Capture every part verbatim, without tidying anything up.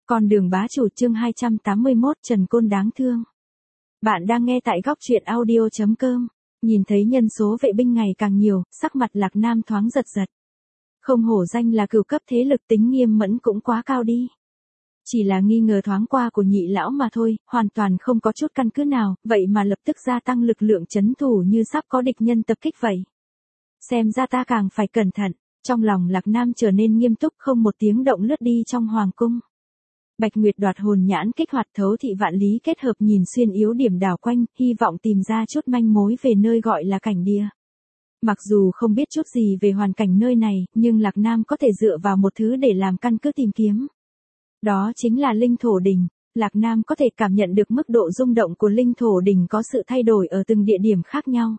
Con đường bá chủ chương hai trăm tám mươi mốt Trần Côn đáng thương. Bạn đang nghe tại góc truyện audio chấm com. Nhìn thấy nhân số vệ binh ngày càng nhiều, sắc mặt Lạc Nam thoáng giật giật. Không hổ danh là cửu cấp thế lực, tính nghiêm mẫn cũng quá cao đi. Chỉ là nghi ngờ thoáng qua của nhị lão mà thôi, hoàn toàn không có chút căn cứ nào, vậy mà lập tức gia tăng lực lượng trấn thủ như sắp có địch nhân tập kích vậy. Xem ra ta càng phải cẩn thận. Trong lòng Lạc Nam trở nên nghiêm túc, không một tiếng động lướt đi trong hoàng cung. Bạch Nguyệt đoạt hồn nhãn kích hoạt thấu thị vạn lý kết hợp nhìn xuyên yếu điểm đảo quanh, hy vọng tìm ra chút manh mối về nơi gọi là cảnh địa. Mặc dù không biết chút gì về hoàn cảnh nơi này, nhưng Lạc Nam có thể dựa vào một thứ để làm căn cứ tìm kiếm. Đó chính là linh thổ đỉnh. Lạc Nam có thể cảm nhận được mức độ rung động của linh thổ đỉnh có sự thay đổi ở từng địa điểm khác nhau.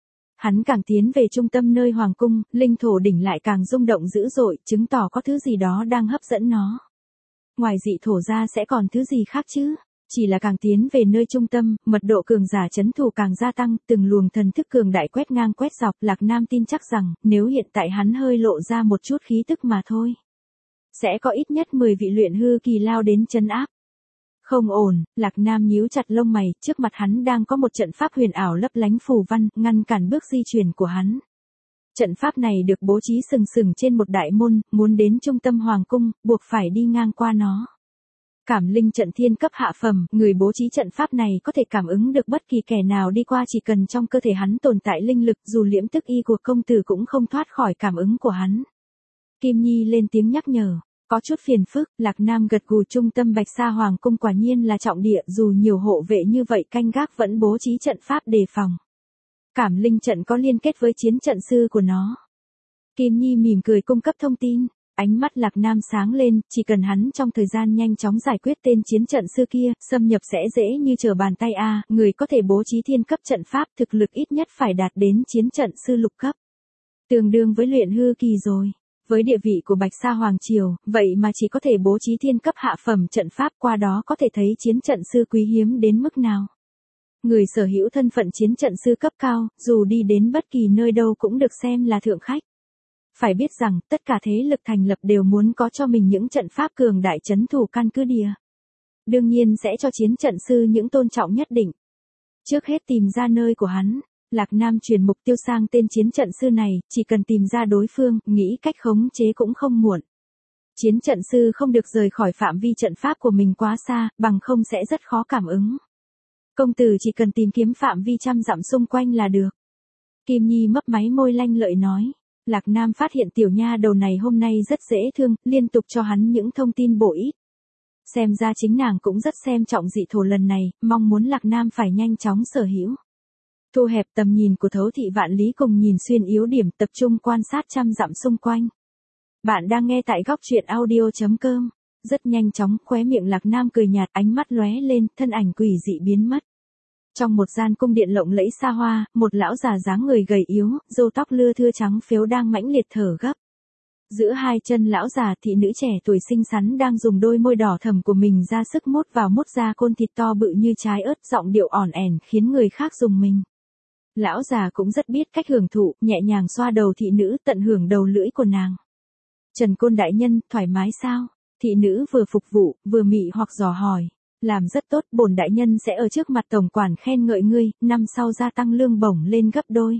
Hắn càng tiến về trung tâm nơi hoàng cung, linh thổ đỉnh lại càng rung động dữ dội, chứng tỏ có thứ gì đó đang hấp dẫn nó. Ngoài dị thổ ra sẽ còn thứ gì khác chứ? Chỉ là càng tiến về nơi trung tâm, mật độ cường giả trấn thủ càng gia tăng, từng luồng thần thức cường đại quét ngang quét dọc, Lạc Nam tin chắc rằng, nếu hiện tại hắn hơi lộ ra một chút khí tức mà thôi, sẽ có ít nhất mười vị luyện hư kỳ lao đến trấn áp. Không ổn, Lạc Nam nhíu chặt lông mày, trước mặt hắn đang có một trận pháp huyền ảo lấp lánh phù văn, ngăn cản bước di chuyển của hắn. Trận pháp này được bố trí sừng sừng trên một đại môn, muốn đến trung tâm hoàng cung, buộc phải đi ngang qua nó. Cảm linh trận thiên cấp hạ phẩm, người bố trí trận pháp này có thể cảm ứng được bất kỳ kẻ nào đi qua, chỉ cần trong cơ thể hắn tồn tại linh lực, dù liễm tức y của công tử cũng không thoát khỏi cảm ứng của hắn. Kim Nhi lên tiếng nhắc nhở. Có chút phiền phức, Lạc Nam gật gù, trung tâm Bạch Sa Hoàng cung quả nhiên là trọng địa, dù nhiều hộ vệ như vậy canh gác vẫn bố trí trận pháp đề phòng. Cảm linh trận có liên kết với chiến trận sư của nó. Kim Nhi mỉm cười cung cấp thông tin, ánh mắt Lạc Nam sáng lên, chỉ cần hắn trong thời gian nhanh chóng giải quyết tên chiến trận sư kia, xâm nhập sẽ dễ như trở bàn tay a, à, người có thể bố trí thiên cấp trận pháp, thực lực ít nhất phải đạt đến chiến trận sư lục cấp. Tương đương với luyện hư kỳ rồi. Với địa vị của Bạch Sa Hoàng Triều, vậy mà chỉ có thể bố trí thiên cấp hạ phẩm trận pháp, qua đó có thể thấy chiến trận sư quý hiếm đến mức nào. Người sở hữu thân phận chiến trận sư cấp cao, dù đi đến bất kỳ nơi đâu cũng được xem là thượng khách. Phải biết rằng, tất cả thế lực thành lập đều muốn có cho mình những trận pháp cường đại trấn thủ căn cứ địa. Đương nhiên sẽ cho chiến trận sư những tôn trọng nhất định. Trước hết tìm ra nơi của hắn. Lạc Nam chuyển mục tiêu sang tên chiến trận sư này, chỉ cần tìm ra đối phương, nghĩ cách khống chế cũng không muộn. Chiến trận sư không được rời khỏi phạm vi trận pháp của mình quá xa, bằng không sẽ rất khó cảm ứng. Công tử chỉ cần tìm kiếm phạm vi trăm dặm xung quanh là được. Kim Nhi mấp máy môi lanh lợi nói. Lạc Nam phát hiện tiểu nha đầu này hôm nay rất dễ thương, liên tục cho hắn những thông tin bổ ích. Xem ra chính nàng cũng rất xem trọng dị thổ lần này, mong muốn Lạc Nam phải nhanh chóng sở hữu. Thu hẹp tầm nhìn của thấu thị vạn lý cùng nhìn xuyên yếu điểm, tập trung quan sát trăm dặm xung quanh. Bạn đang nghe tại góc truyện audio chấm com. Rất nhanh chóng, khóe miệng Lạc Nam cười nhạt, ánh mắt lóe lên, thân ảnh quỷ dị biến mất. Trong một gian cung điện lộng lẫy xa hoa, một lão già dáng người gầy yếu, râu tóc lưa thưa trắng phếu đang mãnh liệt thở gấp. Giữa hai chân lão già, thị nữ trẻ tuổi xinh xắn đang dùng đôi môi đỏ thẫm của mình ra sức mút vào mút ra côn thịt to bự như trái ớt, giọng điệu ỏn ẻn khiến người khác rùng mình. Lão già cũng rất biết cách hưởng thụ, nhẹ nhàng xoa đầu thị nữ, tận hưởng đầu lưỡi của nàng. Trần Côn đại nhân, thoải mái sao? Thị nữ vừa phục vụ, vừa mị hoặc dò hỏi. Làm rất tốt, bổn đại nhân sẽ ở trước mặt tổng quản khen ngợi ngươi, năm sau gia tăng lương bổng lên gấp đôi.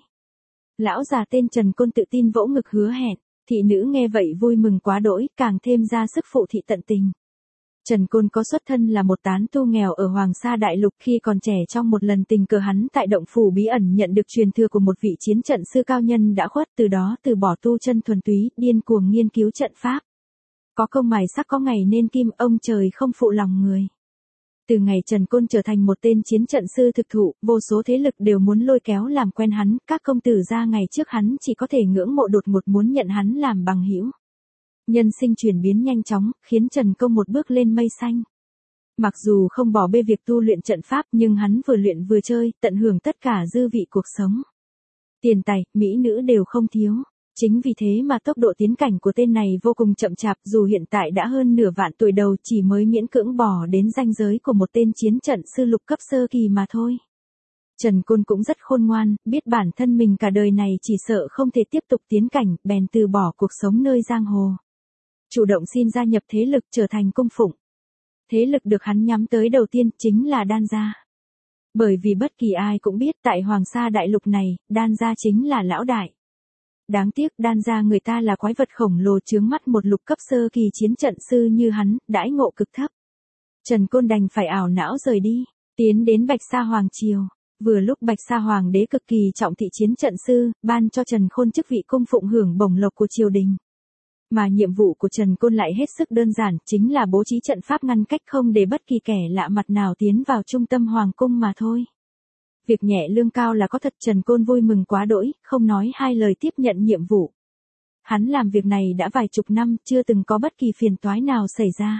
Lão già tên Trần Côn tự tin vỗ ngực hứa hẹn, thị nữ nghe vậy vui mừng quá đỗi, càng thêm ra sức phụ thị tận tình. Trần Côn có xuất thân là một tán tu nghèo ở Hoàng Sa Đại Lục, khi còn trẻ trong một lần tình cờ hắn tại động phủ bí ẩn nhận được truyền thừa của một vị chiến trận sư cao nhân đã khuất, từ đó từ bỏ tu chân thuần túy, điên cuồng nghiên cứu trận pháp. Có công mài sắc có ngày nên kim, ông trời không phụ lòng người. Từ ngày Trần Côn trở thành một tên chiến trận sư thực thụ, vô số thế lực đều muốn lôi kéo làm quen hắn, các công tử gia ngày trước hắn chỉ có thể ngưỡng mộ, đột ngột muốn nhận hắn làm bằng hữu. Nhân sinh chuyển biến nhanh chóng, khiến Trần Công một bước lên mây xanh. Mặc dù không bỏ bê việc tu luyện trận pháp, nhưng hắn vừa luyện vừa chơi, tận hưởng tất cả dư vị cuộc sống. Tiền tài, mỹ nữ đều không thiếu. Chính vì thế mà tốc độ tiến cảnh của tên này vô cùng chậm chạp, dù hiện tại đã hơn nửa vạn tuổi đầu, chỉ mới miễn cưỡng bò đến ranh giới của một tên chiến trận sư lục cấp sơ kỳ mà thôi. Trần Côn cũng rất khôn ngoan, biết bản thân mình cả đời này chỉ sợ không thể tiếp tục tiến cảnh, bèn từ bỏ cuộc sống nơi giang hồ. Chủ động xin gia nhập thế lực, trở thành cung phụng. Thế lực được hắn nhắm tới đầu tiên chính là Đan gia. Bởi vì bất kỳ ai cũng biết tại Hoàng Sa đại lục này, Đan gia chính là lão đại. Đáng tiếc Đan gia người ta là quái vật khổng lồ chướng mắt một lục cấp sơ kỳ chiến trận sư như hắn, đãi ngộ cực thấp. Trần Côn đành phải ảo não rời đi, tiến đến Bạch Sa Hoàng triều. Vừa lúc Bạch Sa Hoàng đế cực kỳ trọng thị chiến trận sư, ban cho Trần Khôn chức vị cung phụng hưởng bổng lộc của triều đình. Mà nhiệm vụ của Trần Côn lại hết sức đơn giản, chính là bố trí trận pháp ngăn cách không để bất kỳ kẻ lạ mặt nào tiến vào trung tâm hoàng cung mà thôi. Việc nhẹ lương cao là có thật, Trần Côn vui mừng quá đỗi, không nói hai lời tiếp nhận nhiệm vụ. Hắn làm việc này đã vài chục năm, chưa từng có bất kỳ phiền toái nào xảy ra.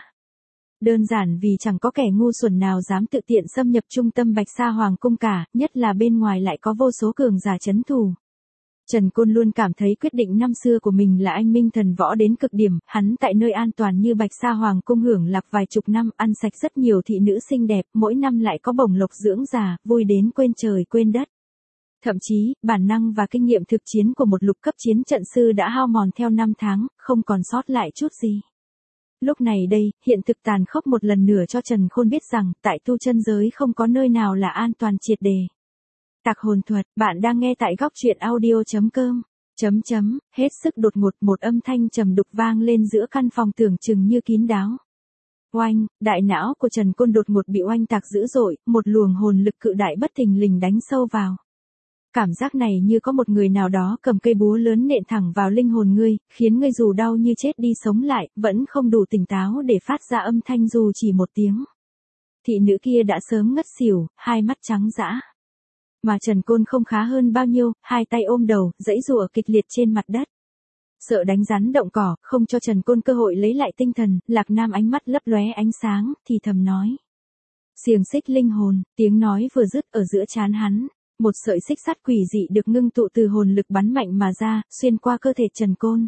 Đơn giản vì chẳng có kẻ ngu xuẩn nào dám tự tiện xâm nhập trung tâm Bạch Sa Hoàng cung cả, nhất là bên ngoài lại có vô số cường giả trấn thủ. Trần Côn luôn cảm thấy quyết định năm xưa của mình là anh minh thần võ đến cực điểm, hắn tại nơi an toàn như Bạch Sa Hoàng cung hưởng lạc vài chục năm, ăn sạch rất nhiều thị nữ xinh đẹp, mỗi năm lại có bổng lộc dưỡng già, vui đến quên trời quên đất. Thậm chí, bản năng và kinh nghiệm thực chiến của một lục cấp chiến trận sư đã hao mòn theo năm tháng, không còn sót lại chút gì. Lúc này đây, hiện thực tàn khốc một lần nữa cho Trần Khôn biết rằng, tại tu chân giới không có nơi nào là an toàn triệt đề. Tạc hồn thuật, bạn đang nghe tại góc truyện audio.com. Chấm chấm, hết sức đột ngột một âm thanh trầm đục vang lên giữa căn phòng tưởng chừng như kín đáo. Oanh, đại não của Trần Côn đột ngột bị oanh tạc dữ dội, một luồng hồn lực cự đại bất thình lình đánh sâu vào. Cảm giác này như có một người nào đó cầm cây búa lớn nện thẳng vào linh hồn ngươi, khiến ngươi dù đau như chết đi sống lại, vẫn không đủ tỉnh táo để phát ra âm thanh dù chỉ một tiếng. Thị nữ kia đã sớm ngất xỉu, hai mắt trắng dã. Mà Trần Côn không khá hơn bao nhiêu, hai tay ôm đầu, giãy giụa kịch liệt trên mặt đất. Sợ đánh rắn động cỏ, không cho Trần Côn cơ hội lấy lại tinh thần, Lạc Nam ánh mắt lấp lóe ánh sáng, thì thầm nói. Xiềng xích linh hồn, tiếng nói vừa dứt ở giữa trán hắn. Một sợi xích sắt quỷ dị được ngưng tụ từ hồn lực bắn mạnh mà ra, xuyên qua cơ thể Trần Côn.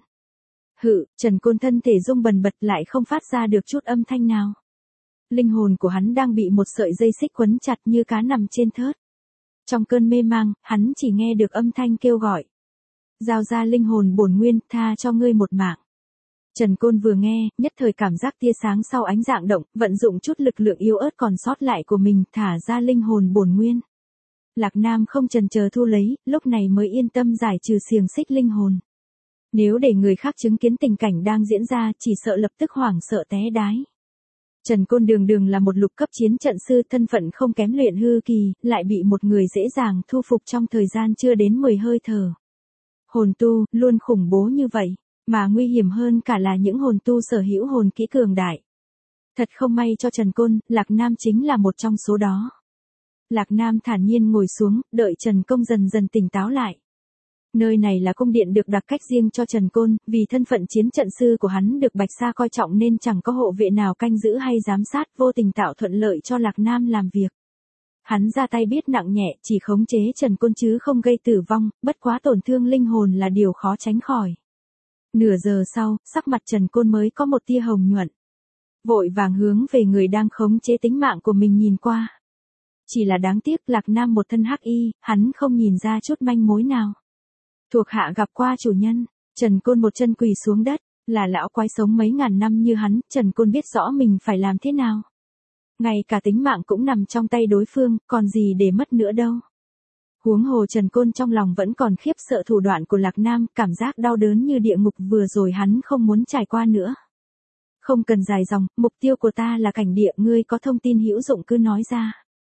Hự, Trần Côn thân thể rung bần bật lại không phát ra được chút âm thanh nào. Linh hồn của hắn đang bị một sợi dây xích quấn chặt như cá nằm trên thớt. Trong cơn mê mang, hắn chỉ nghe được âm thanh kêu gọi. Giao ra linh hồn bổn nguyên, tha cho ngươi một mạng. Trần Côn vừa nghe, nhất thời cảm giác tia sáng sau ánh dạng động, vận dụng chút lực lượng yếu ớt còn sót lại của mình, thả ra linh hồn bổn nguyên. Lạc Nam không chần chờ thu lấy, lúc này mới yên tâm giải trừ xiềng xích linh hồn. Nếu để người khác chứng kiến tình cảnh đang diễn ra, chỉ sợ lập tức hoảng sợ té đái. Trần Côn đường đường là một lục cấp chiến trận sư, thân phận không kém luyện hư kỳ, lại bị một người dễ dàng thu phục trong thời gian chưa đến mười hơi thở. Hồn tu, luôn khủng bố như vậy, mà nguy hiểm hơn cả là những hồn tu sở hữu hồn kỹ cường đại. Thật không may cho Trần Côn, Lạc Nam chính là một trong số đó. Lạc Nam thản nhiên ngồi xuống, đợi Trần Công dần dần tỉnh táo lại. Nơi này là cung điện được đặt cách riêng cho Trần Côn, vì thân phận chiến trận sư của hắn được Bạch Sa coi trọng nên chẳng có hộ vệ nào canh giữ hay giám sát, vô tình tạo thuận lợi cho Lạc Nam làm việc. Hắn ra tay biết nặng nhẹ, chỉ khống chế Trần Côn chứ không gây tử vong, bất quá tổn thương linh hồn là điều khó tránh khỏi. Nửa giờ sau, sắc mặt Trần Côn mới có một tia hồng nhuận. Vội vàng hướng về người đang khống chế tính mạng của mình nhìn qua. Chỉ là đáng tiếc Lạc Nam một thân hắc y, hắn không nhìn ra chút manh mối nào. Thuộc hạ gặp qua chủ nhân, Trần Côn một chân quỳ xuống đất, là lão quái sống mấy ngàn năm như hắn, Trần Côn biết rõ mình phải làm thế nào. Ngay cả tính mạng cũng nằm trong tay đối phương, còn gì để mất nữa đâu. Huống hồ Trần Côn trong lòng vẫn còn khiếp sợ thủ đoạn của Lạc Nam, cảm giác đau đớn như địa ngục vừa rồi hắn không muốn trải qua nữa. Không cần dài dòng, mục tiêu của ta là cảnh địa, ngươi có thông tin hữu dụng cứ nói ra.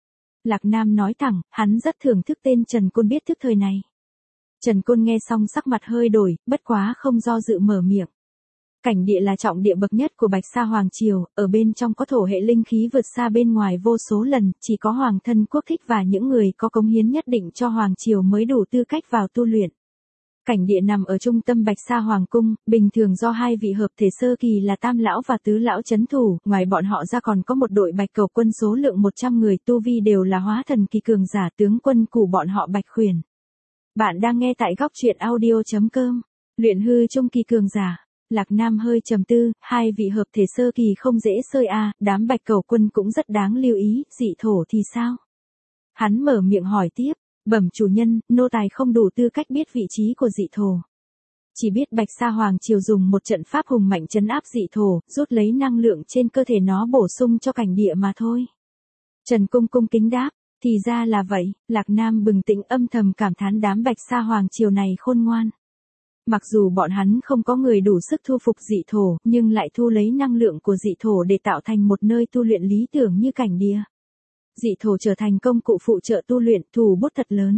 Lạc Nam nói thẳng, hắn rất thưởng thức tên Trần Côn biết thức thời này. Trần Côn nghe xong sắc mặt hơi đổi, bất quá không do dự mở miệng. Cảnh địa là trọng địa bậc nhất của Bạch Sa Hoàng Triều, ở bên trong có thổ hệ linh khí vượt xa bên ngoài vô số lần, chỉ có Hoàng thân quốc thích và những người có cống hiến nhất định cho Hoàng Triều mới đủ tư cách vào tu luyện. Cảnh địa nằm ở trung tâm Bạch Sa Hoàng Cung, bình thường do hai vị hợp thể sơ kỳ là Tam Lão và Tứ Lão chấn thủ, ngoài bọn họ ra còn có một đội Bạch Cầu quân số lượng một trăm người, tu vi đều là hóa thần kỳ cường giả, tướng quân của bọn họ Bạch Khuyển. Bạn đang nghe tại góc truyện audio.com, luyện hư trung kỳ cường giả. Lạc Nam hơi trầm tư, hai vị hợp thể sơ kỳ không dễ sơi a, à, đám Bạch Cầu quân cũng rất đáng lưu ý, dị thổ thì sao? Hắn mở miệng hỏi tiếp. Bẩm chủ nhân, nô tài không đủ tư cách biết vị trí của dị thổ. Chỉ biết Bạch Sa Hoàng Triều dùng một trận pháp hùng mạnh trấn áp dị thổ, rút lấy năng lượng trên cơ thể nó bổ sung cho cảnh địa mà thôi. Trần Cung cung kính đáp, thì ra là vậy. Lạc Nam bừng tỉnh âm thầm cảm thán đám Bạch Sa Hoàng Triều này khôn ngoan. Mặc dù bọn hắn không có người đủ sức thu phục dị thổ, nhưng lại thu lấy năng lượng của dị thổ để tạo thành một nơi tu luyện lý tưởng như cảnh địa. Dị thổ trở thành công cụ phụ trợ tu luyện, thủ bút thật lớn.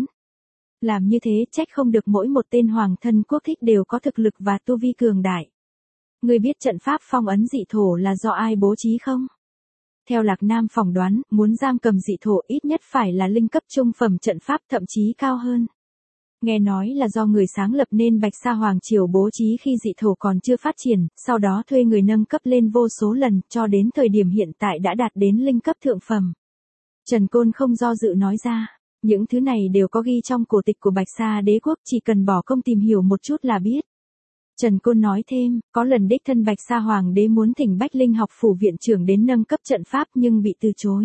Làm như thế trách không được mỗi một tên hoàng thân quốc thích đều có thực lực và tu vi cường đại. Ngươi biết trận pháp phong ấn dị thổ là do ai bố trí không? Theo Lạc Nam phỏng đoán, muốn giam cầm dị thổ ít nhất phải là linh cấp trung phẩm trận pháp, thậm chí cao hơn. Nghe nói là do người sáng lập nên Bạch Sa Hoàng Triều bố trí khi dị thổ còn chưa phát triển, sau đó thuê người nâng cấp lên vô số lần, cho đến thời điểm hiện tại đã đạt đến linh cấp thượng phẩm. Trần Côn không do dự nói ra, những thứ này đều có ghi trong cổ tịch của Bạch Sa Đế quốc, chỉ cần bỏ công tìm hiểu một chút là biết. Trần Côn nói thêm, có lần đích thân Bạch Sa Hoàng đế muốn thỉnh Bách Linh học phủ viện trưởng đến nâng cấp trận pháp nhưng bị từ chối.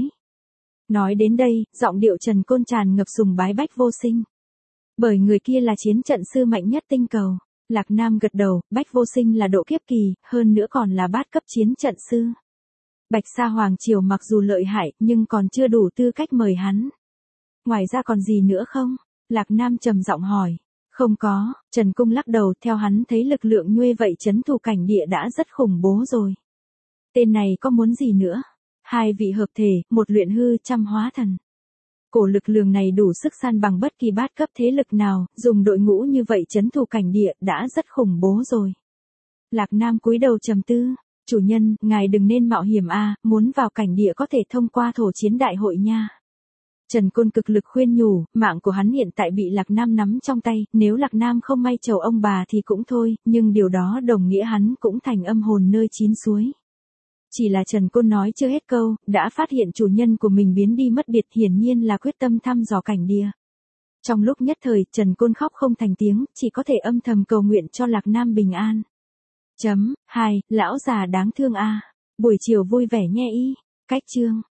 Nói đến đây, giọng điệu Trần Côn tràn ngập sùng bái Bách Vô Sinh. Bởi người kia là chiến trận sư mạnh nhất tinh cầu. Lạc Nam gật đầu, Bách Vô Sinh là độ kiếp kỳ, hơn nữa còn là bát cấp chiến trận sư. Bạch Sa Hoàng Triều mặc dù lợi hại, nhưng còn chưa đủ tư cách mời hắn. Ngoài ra còn gì nữa không? Lạc Nam trầm giọng hỏi. Không có, Trần Cung lắc đầu, theo hắn thấy lực lượng nhuê vậy trấn thủ cảnh địa đã rất khủng bố rồi. Tên này có muốn gì nữa? Hai vị hợp thể, một luyện hư, trăm hóa thần. Cổ lực lượng này đủ sức san bằng bất kỳ bát cấp thế lực nào, dùng đội ngũ như vậy trấn thủ cảnh địa đã rất khủng bố rồi. Lạc Nam cúi đầu trầm tư, chủ nhân, ngài đừng nên mạo hiểm a, muốn vào cảnh địa có thể thông qua thổ chiến đại hội nha. Trần Côn cực lực khuyên nhủ, mạng của hắn hiện tại bị Lạc Nam nắm trong tay, nếu Lạc Nam không may chầu ông bà thì cũng thôi, nhưng điều đó đồng nghĩa hắn cũng thành âm hồn nơi chín suối. Chỉ là Trần Côn nói chưa hết câu, đã phát hiện chủ nhân của mình biến đi mất biệt, hiển nhiên là quyết tâm thăm dò cảnh địa. Trong lúc nhất thời, Trần Côn khóc không thành tiếng, chỉ có thể âm thầm cầu nguyện cho Lạc Nam bình an. Chấm, hai, lão già đáng thương a. Buổi chiều vui vẻ nghe y. Cách chương.